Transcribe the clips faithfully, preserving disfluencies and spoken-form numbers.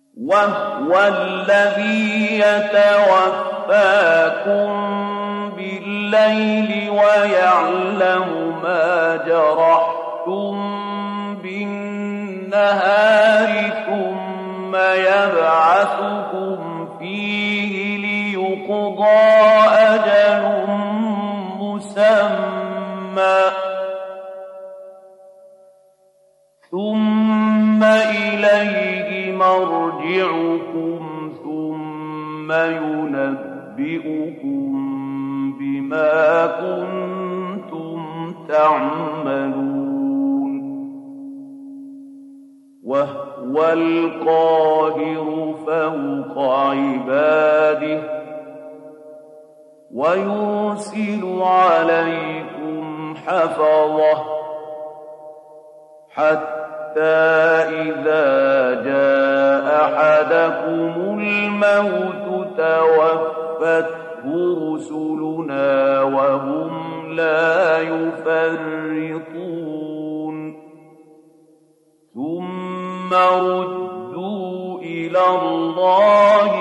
وهو الذي يتوفاكم بالليل ويعلم ما جرحتم بالنهار ثم يبعثكم فيه ليقضى أجل مسمى ثم إليه مرجعكم ثم ينبئكم بما كنتم تعملون وهو القاهر فوق عباده ويرسل عليكم حفظه حتى إذا جاء أحدكم الموت توفته رسلنا وهم لا يفرطون ثم ردوا إلى الله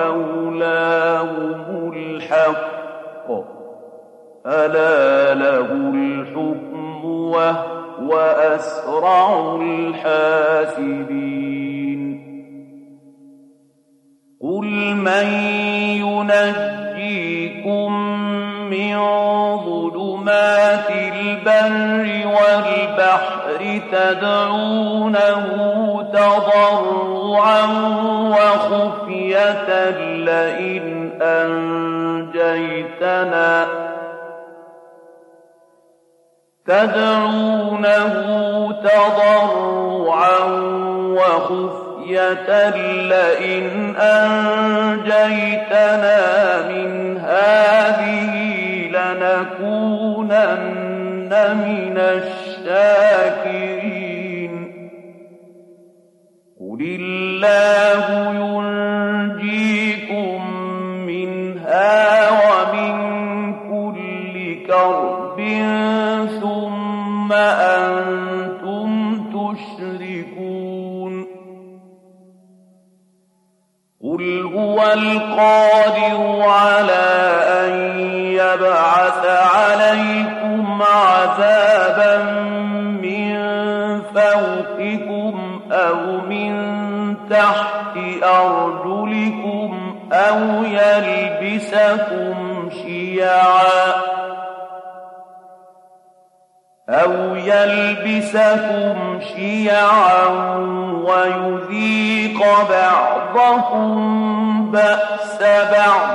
مولاهم الحق ألا له الحكم وهو وأسرع الحاسبين قل من ينجيكم من ظلمات البر والبحر تدعونه تضرعا وخفية لئن أنجيتنا تدعونه تضرعا وخفية لئن أنجيتنا من هذه لنكونن من الشاكرين قل الله ينجيكم منها ومن كل كرب ثم أنتم تشركون قل هو القادر على أن يبعث عليكم عذابا من فوقكم أو من تحت أرجلكم أو يلبسكم شيعا أو يلبسكم شيعا ويذيق بعضكم بأس بعض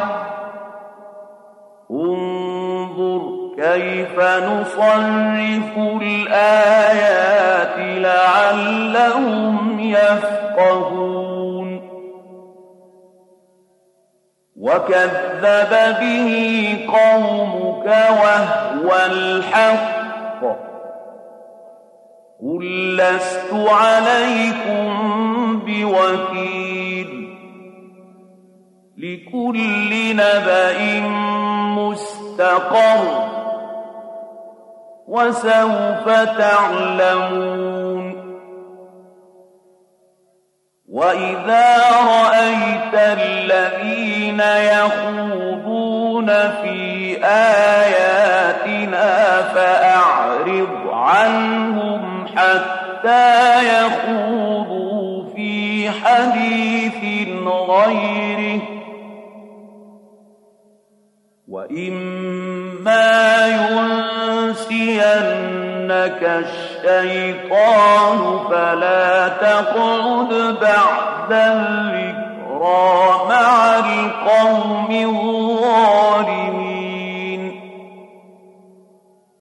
انظر كيف نصرف الآيات لعلهم يفقهون وكذب به قومك وهو الحق قل لست عليكم بوكيل لكل نبأ مستقر وسوف تعلمون وإذا رأيت الذين يخوضون في آياتنا فأعرض عنهم حتى يخوضوا في حديث غيره وإما ينسينك الشيطان فلا تقعد بعد الذكرى مع القوم الظالمين